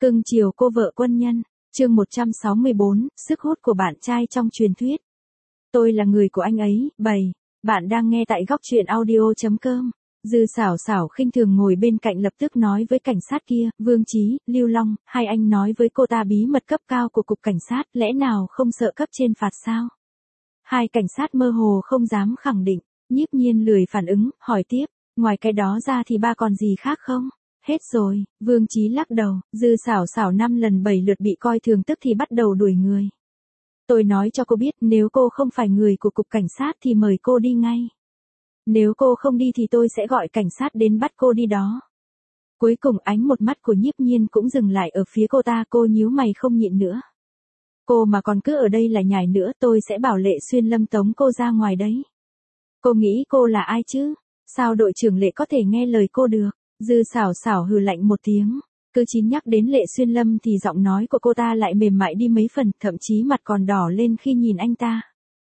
Cưng chiều cô vợ quân nhân, chương 164, sức hút của bạn trai trong truyền thuyết. Tôi là người của anh ấy, bày. Bạn đang nghe tại góc truyện audio.com. Dư Sảo Sảo khinh thường ngồi bên cạnh lập tức nói với cảnh sát kia, Vương Chí, Lưu Long, hai anh nói với cô ta bí mật cấp cao của cục cảnh sát, lẽ nào không sợ cấp trên phạt sao? Hai cảnh sát mơ hồ không dám khẳng định, Nhiếp Nhiên lười phản ứng, hỏi tiếp, ngoài cái đó ra thì ba còn gì khác không? Hết rồi, Vương Chí lắc đầu, Dư Sảo Sảo 5 lần 7 lượt bị coi thường tức thì bắt đầu đuổi người. Tôi nói cho cô biết nếu cô không phải người của cục cảnh sát thì mời cô đi ngay. Nếu cô không đi thì tôi sẽ gọi cảnh sát đến bắt cô đi đó. Cuối cùng ánh một mắt của Nhiếp Nhiên cũng dừng lại ở phía cô ta, cô nhíu mày không nhịn nữa. Cô mà còn cứ ở đây là nhải nữa tôi sẽ bảo Lệ Xuyên Lâm tống cô ra ngoài đấy. Cô nghĩ cô là ai chứ? Sao đội trưởng Lệ có thể nghe lời cô được? Dư Sảo Sảo hừ lạnh một tiếng. Cứ chín nhắc đến Lệ Xuyên Lâm thì giọng nói của cô ta lại mềm mại đi mấy phần, thậm chí mặt còn đỏ lên khi nhìn anh ta.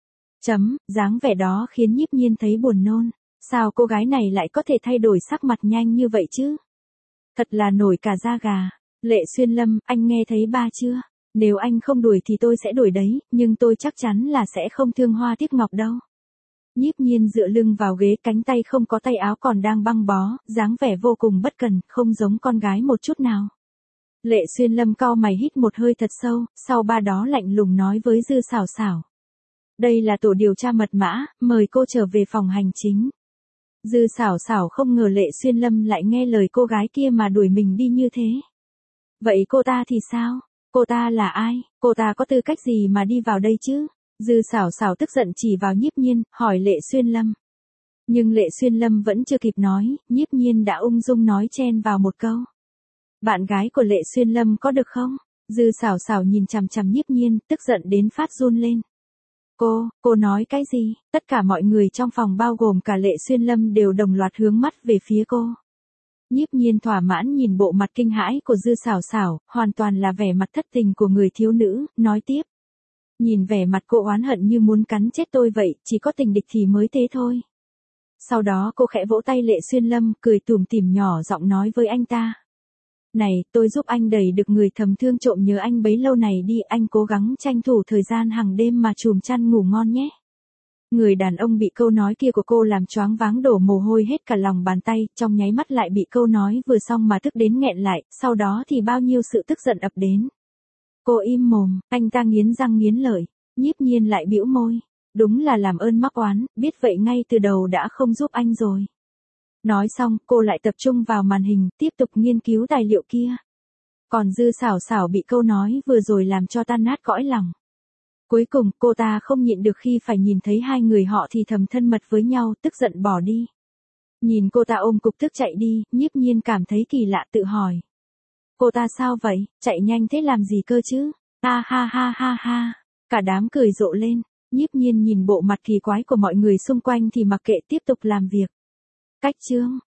Dáng vẻ đó khiến Nhiếp Nhiên thấy buồn nôn. Sao cô gái này lại có thể thay đổi sắc mặt nhanh như vậy chứ? Thật là nổi cả da gà. Lệ Xuyên Lâm, anh nghe thấy ba chưa? Nếu anh không đuổi thì tôi sẽ đuổi đấy, nhưng tôi chắc chắn là sẽ không thương hoa tiếc ngọc đâu. Nhiếp Nhiên dựa lưng vào ghế, cánh tay không có tay áo còn đang băng bó, dáng vẻ vô cùng bất cần, không giống con gái một chút nào. Lệ Xuyên Lâm cau mày hít một hơi thật sâu, sau ba đó lạnh lùng nói với Dư Sảo Sảo. Đây là tổ điều tra mật mã, mời cô trở về phòng hành chính. Dư Sảo Sảo không ngờ Lệ Xuyên Lâm lại nghe lời cô gái kia mà đuổi mình đi như thế. Vậy cô ta thì sao? Cô ta là ai? Cô ta có tư cách gì mà đi vào đây chứ? Dư Sảo Sảo tức giận chỉ vào Nhiếp Nhiên, hỏi Lệ Xuyên Lâm. Nhưng Lệ Xuyên Lâm vẫn chưa kịp nói, Nhiếp Nhiên đã ung dung nói chen vào một câu. Bạn gái của Lệ Xuyên Lâm có được không? Dư Sảo Sảo nhìn chằm chằm Nhiếp Nhiên, tức giận đến phát run lên. Cô nói cái gì? Tất cả mọi người trong phòng bao gồm cả Lệ Xuyên Lâm đều đồng loạt hướng mắt về phía cô. Nhiếp Nhiên thỏa mãn nhìn bộ mặt kinh hãi của Dư Sảo Sảo, hoàn toàn là vẻ mặt thất tình của người thiếu nữ, nói tiếp. Nhìn vẻ mặt cô oán hận như muốn cắn chết tôi vậy, chỉ có tình địch thì mới thế thôi. Sau đó cô khẽ vỗ tay Lệ Xuyên Lâm, cười tủm tỉm nhỏ giọng nói với anh ta. Này, tôi giúp anh đẩy được người thầm thương trộm nhớ anh bấy lâu này đi, anh cố gắng tranh thủ thời gian hàng đêm mà chùm chăn ngủ ngon nhé. Người đàn ông bị câu nói kia của cô làm choáng váng đổ mồ hôi hết cả lòng bàn tay, trong nháy mắt lại bị câu nói vừa xong mà tức đến nghẹn lại, sau đó thì bao nhiêu sự tức giận ập đến. Cô im mồm, anh ta nghiến răng nghiến lợi, Nhiếp Nhiên lại bĩu môi. Đúng là làm ơn mắc oán, biết vậy ngay từ đầu đã không giúp anh rồi. Nói xong, cô lại tập trung vào màn hình, tiếp tục nghiên cứu tài liệu kia. Còn Dư Sảo Sảo bị câu nói vừa rồi làm cho tan nát cõi lòng. Cuối cùng, cô ta không nhịn được khi phải nhìn thấy hai người họ thì thầm thân mật với nhau, tức giận bỏ đi. Nhìn cô ta ôm cục tức chạy đi, Nhiếp Nhiên cảm thấy kỳ lạ tự hỏi. Cô ta sao vậy, chạy nhanh thế làm gì cơ chứ? Ha ha ha ha ha. Cả đám cười rộ lên, Nhiếp Nhiên nhìn bộ mặt kỳ quái của mọi người xung quanh thì mặc kệ tiếp tục làm việc. Cách chương